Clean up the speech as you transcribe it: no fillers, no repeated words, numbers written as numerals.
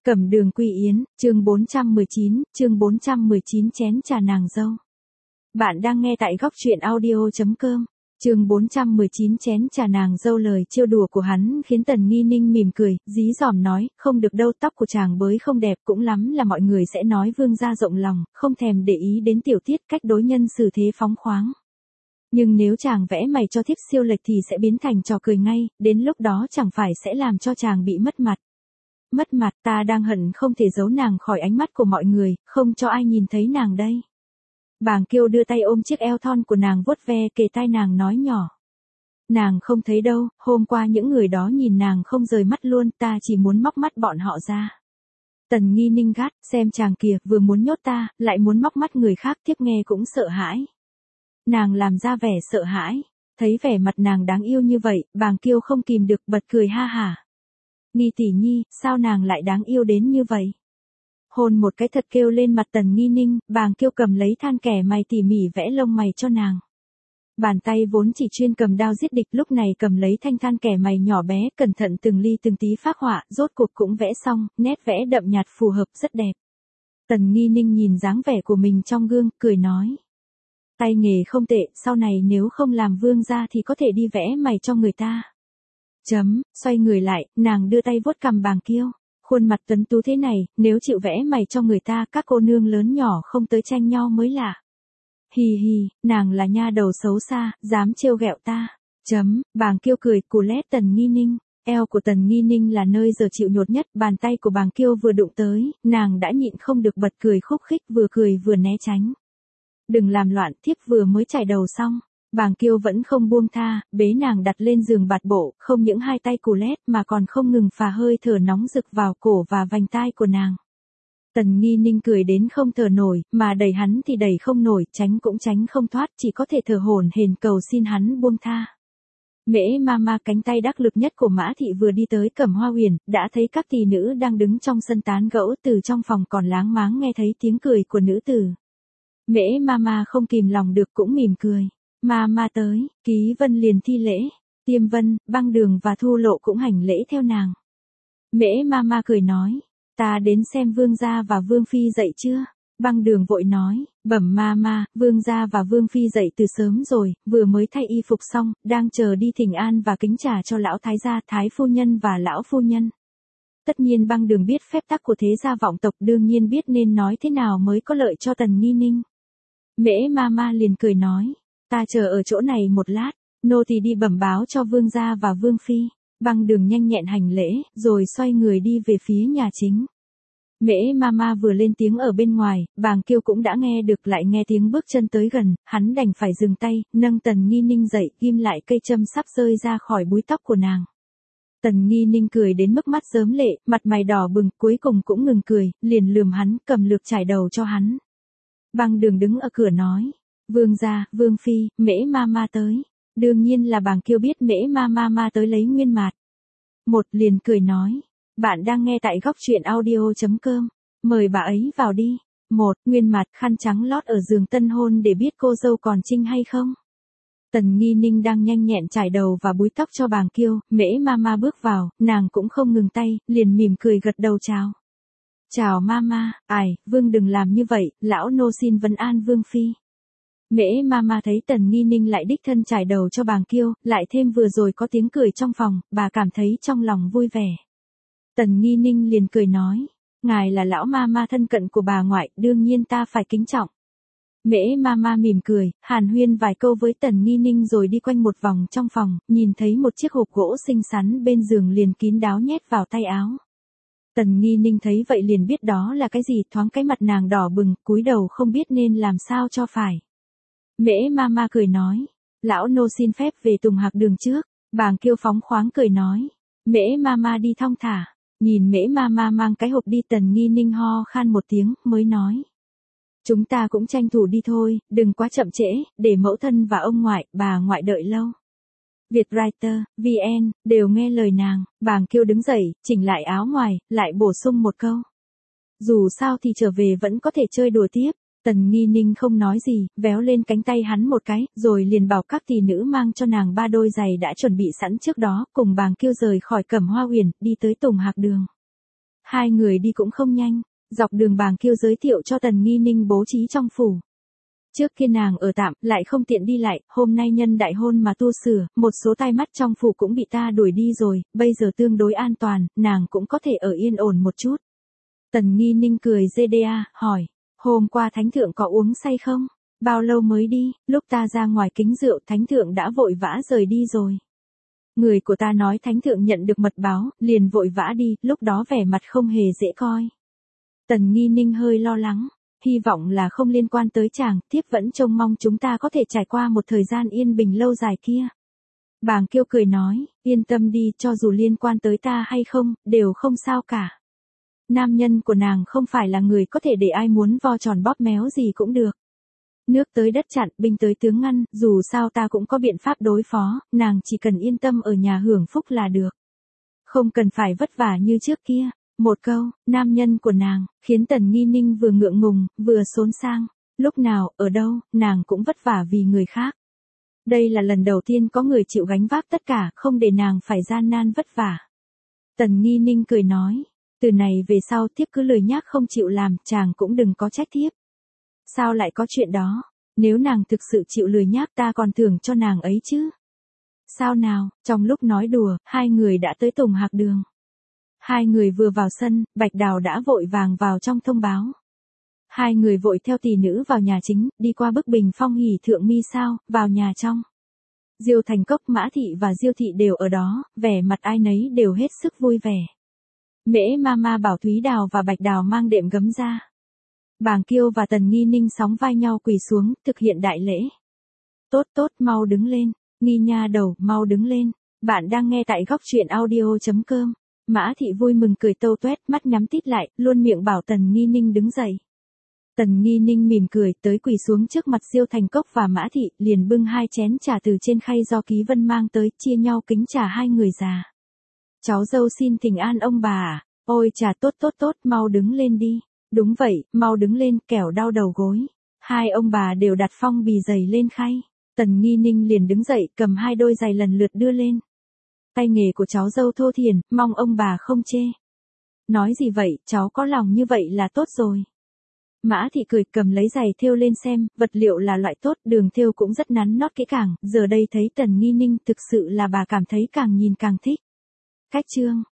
Cẩm Đường Quy Yến, chương 419 chén trà nàng dâu. Bạn đang nghe tại góc truyện audio.com. Chương 419 chén trà nàng dâu. Lời trêu đùa của hắn khiến Tần Nghi Ninh mỉm cười, dí dỏm nói, không được đâu, tóc của chàng bới không đẹp, cũng lắm là mọi người sẽ nói vương gia rộng lòng, không thèm để ý đến tiểu tiết, cách đối nhân xử thế phóng khoáng. Nhưng nếu chàng vẽ mày cho thiếp siêu lệch thì sẽ biến thành trò cười ngay, đến lúc đó chẳng phải sẽ làm cho chàng bị mất mặt. Mất mặt, ta đang hận không thể giấu nàng khỏi ánh mắt của mọi người, không cho ai nhìn thấy nàng đây. Bàng Kiêu đưa tay ôm chiếc eo thon của nàng vuốt ve kề tai nàng nói nhỏ. Nàng không thấy đâu, hôm qua những người đó nhìn nàng không rời mắt luôn, ta chỉ muốn móc mắt bọn họ ra. Tần Nghi Ninh gắt, xem chàng kìa, vừa muốn nhốt ta, lại muốn móc mắt người khác, thiếp nghe cũng sợ hãi. Nàng làm ra vẻ sợ hãi, thấy vẻ mặt nàng đáng yêu như vậy, Bàng Kiêu không kìm được bật cười ha hả. Nghi tỷ nhi, sao nàng lại đáng yêu đến như vậy? Hôn một cái thật kêu lên mặt Tần Nghi Ninh, Bàng Kiêu cầm lấy than kẻ mày tỉ mỉ vẽ lông mày cho nàng. Bàn tay vốn chỉ chuyên cầm đao giết địch lúc này cầm lấy thanh than kẻ mày nhỏ bé, cẩn thận từng ly từng tí phác họa, rốt cuộc cũng vẽ xong, nét vẽ đậm nhạt phù hợp rất đẹp. Tần Nghi Ninh nhìn dáng vẻ của mình trong gương, cười nói. Tay nghề không tệ, sau này nếu không làm vương gia thì có thể đi vẽ mày cho người ta. Xoay người lại, nàng đưa tay vuốt cằm Bàng Kiêu. Khuôn mặt tuấn tú thế này, nếu chịu vẽ mày cho người ta, các cô nương lớn nhỏ không tới tranh nhau mới lạ. Hì hì, nàng là nha đầu xấu xa, dám trêu ghẹo ta. Bàng Kiêu cười, cù lét Tần Nghi Ninh. Eo của Tần Nghi Ninh là nơi giờ chịu nhột nhất, bàn tay của Bàng Kiêu vừa đụng tới, nàng đã nhịn không được bật cười khúc khích, vừa cười vừa né tránh. Đừng làm loạn, thiếp vừa mới chải đầu xong. Bàng Kiêu vẫn không buông tha, bế nàng đặt lên giường bạt bộ, không những hai tay cù lét mà còn không ngừng phả hơi thở nóng rực vào cổ và vành tai của nàng. Tần Nghi Ninh cười đến không thở nổi, mà đẩy hắn thì đẩy không nổi, tránh cũng tránh không thoát, chỉ có thể thở hổn hển cầu xin hắn buông tha. Mễ Mama, cánh tay đắc lực nhất của Mã Thị vừa đi tới Cẩm Hoa Huyền, đã thấy các tỷ nữ đang đứng trong sân tán gẫu, từ trong phòng còn láng máng nghe thấy tiếng cười của nữ tử. Mễ Mama không kìm lòng được cũng mỉm cười. Mama tới, Ký Vân liền thi lễ, Tiêm Vân, Băng Đường và Thu Lộ cũng hành lễ theo nàng. Mễ Mama cười nói, ta đến xem vương gia và vương phi dậy chưa? Băng Đường vội nói, bẩm Mama, vương gia và vương phi dậy từ sớm rồi, vừa mới thay y phục xong, đang chờ đi thỉnh an và kính trà cho lão thái gia, thái phu nhân và lão phu nhân. Tất nhiên Băng Đường biết phép tắc của thế gia vọng tộc, đương nhiên biết nên nói thế nào mới có lợi cho Tần Nghi Ninh. Mễ Mama liền cười nói. Ta chờ ở chỗ này một lát, nô tỳ đi bẩm báo cho vương gia và vương phi. Băng Đường nhanh nhẹn hành lễ, rồi xoay người đi về phía nhà chính. Mễ Mama vừa lên tiếng ở bên ngoài, Bàng Kiêu cũng đã nghe được, lại nghe tiếng bước chân tới gần, hắn đành phải dừng tay, nâng Tần Nghi Ninh dậy, ghim lại cây châm sắp rơi ra khỏi búi tóc của nàng. Tần Nghi Ninh cười đến mức mắt rớm lệ, mặt mày đỏ bừng, cuối cùng cũng ngừng cười, liền lườm hắn, cầm lược chải đầu cho hắn. Băng Đường đứng ở cửa nói. Vương gia, vương phi, Mễ Mama tới. Đương nhiên là Bàng Kiêu biết Mễ Mama tới lấy Nguyên Mạt. Một liền cười nói. Bạn đang nghe tại góc truyện audio.com. Mời bà ấy vào đi. Một, Nguyên Mạt, khăn trắng lót ở giường tân hôn để biết cô dâu còn trinh hay không. Tần Nghi Ninh đang nhanh nhẹn trải đầu và búi tóc cho Bàng Kiêu, Mễ Mama bước vào, nàng cũng không ngừng tay, liền mỉm cười gật đầu chào. Chào Mama, vương đừng làm như vậy, lão nô xin vấn an vương phi. Mễ Mama thấy Tần Nghi Ninh lại đích thân trải đầu cho Bàng Kiêu, lại thêm vừa rồi có tiếng cười trong phòng, bà cảm thấy trong lòng vui vẻ. Tần Nghi Ninh liền cười nói, ngài là lão Mama thân cận của bà ngoại, đương nhiên ta phải kính trọng. Mễ Mama mỉm cười, hàn huyên vài câu với Tần Nghi Ninh rồi đi quanh một vòng trong phòng, nhìn thấy một chiếc hộp gỗ xinh xắn bên giường liền kín đáo nhét vào tay áo. Tần Nghi Ninh thấy vậy liền biết đó là cái gì, thoáng cái mặt nàng đỏ bừng, cúi đầu không biết nên làm sao cho phải. Mễ Mama cười nói, lão nô xin phép về Tùng Hạc Đường trước. Bàng Kiêu phóng khoáng cười nói, Mễ Mama đi thong thả. Nhìn Mễ Mama mang cái hộp đi, Tần Nghi Ninh ho khan một tiếng, mới nói. Chúng ta cũng tranh thủ đi thôi, đừng quá chậm trễ, để mẫu thân và ông ngoại, bà ngoại đợi lâu. Vietwriter, VN, đều nghe lời nàng. Bàng Kiêu đứng dậy, chỉnh lại áo ngoài, lại bổ sung một câu. Dù sao thì trở về vẫn có thể chơi đùa tiếp. Tần Nghi Ninh không nói gì, véo lên cánh tay hắn một cái, rồi liền bảo các tỷ nữ mang cho nàng 3 đôi giày đã chuẩn bị sẵn trước đó, cùng Bàng Kiêu rời khỏi Cẩm Hoa Huyền, đi tới Tùng Hạc Đường. Hai người đi cũng không nhanh, dọc đường Bàng Kiêu giới thiệu cho Tần Nghi Ninh bố trí trong phủ. Trước kia nàng ở tạm, lại không tiện đi lại, hôm nay nhân đại hôn mà tu sửa, một số tai mắt trong phủ cũng bị ta đuổi đi rồi, bây giờ tương đối an toàn, nàng cũng có thể ở yên ổn một chút. Tần Nghi Ninh cười GDA, hỏi, hôm qua thánh thượng có uống say không? Bao lâu mới đi, lúc ta ra ngoài kính rượu thánh thượng đã vội vã rời đi rồi. Người của ta nói thánh thượng nhận được mật báo, liền vội vã đi, lúc đó vẻ mặt không hề dễ coi. Tần Nghi Ninh hơi lo lắng, hy vọng là không liên quan tới chàng, thiếp vẫn trông mong chúng ta có thể trải qua một thời gian yên bình lâu dài kia. Bàng Kiêu cười nói, yên tâm đi, cho dù liên quan tới ta hay không, đều không sao cả. Nam nhân của nàng không phải là người có thể để ai muốn vo tròn bóp méo gì cũng được. Nước tới đất chặn, binh tới tướng ngăn, dù sao ta cũng có biện pháp đối phó, nàng chỉ cần yên tâm ở nhà hưởng phúc là được. Không cần phải vất vả như trước kia. Một câu, nam nhân của nàng, khiến Tần Nghi Ninh vừa ngượng ngùng, vừa xốn sang. Lúc nào, ở đâu, nàng cũng vất vả vì người khác. Đây là lần đầu tiên có người chịu gánh vác tất cả, không để nàng phải gian nan vất vả. Tần Nghi Ninh cười nói, từ này về sau thiếp cứ lười nhác không chịu làm, chàng cũng đừng có trách thiếp. Sao lại có chuyện đó? Nếu nàng thực sự chịu lười nhác ta còn thưởng cho nàng ấy chứ. Sao nào, trong lúc nói đùa, hai người đã tới Tùng Hạc Đường. Hai người vừa vào sân, Bạch Đào đã vội vàng vào trong thông báo. Hai người vội theo tỷ nữ vào nhà chính, đi qua bức bình phong hỉ thượng mi sao, vào nhà trong. Diêu Thành Cốc, Mã Thị và Diêu Thị đều ở đó, vẻ mặt ai nấy đều hết sức vui vẻ. Mễ Mama bảo Thúy Đào và Bạch Đào mang đệm gấm ra. Bàng Kiêu và Tần Nghi Ninh sóng vai nhau quỳ xuống, thực hiện đại lễ. Tốt tốt, mau đứng lên, Nghi nha đầu, mau đứng lên. Bạn đang nghe tại góc truyện audio.com. Mã Thị vui mừng cười tâu tuét, mắt nhắm tít lại, luôn miệng bảo Tần Nghi Ninh đứng dậy. Tần Nghi Ninh mỉm cười, tới quỳ xuống trước mặt Diêu Thành Cốc và Mã Thị, liền bưng hai chén trà từ trên khay do Ký Vân mang tới, chia nhau kính trà hai người già. Cháu dâu xin thỉnh an ông bà à? Ôi trà tốt tốt tốt, mau đứng lên đi. Đúng vậy, mau đứng lên, kẻo đau đầu gối. Hai ông bà đều đặt phong bì giày lên khay. Tần Nghi Ninh liền đứng dậy, cầm hai đôi giày lần lượt đưa lên. Tay nghề của cháu dâu thô thiển, mong ông bà không chê. Nói gì vậy, cháu có lòng như vậy là tốt rồi. Mã Thị cười, cầm lấy giày thêu lên xem, vật liệu là loại tốt, đường thêu cũng rất nắn nót kỹ càng, giờ đây thấy Tần Nghi Ninh thực sự là bà cảm thấy càng nhìn càng thích. Cách chương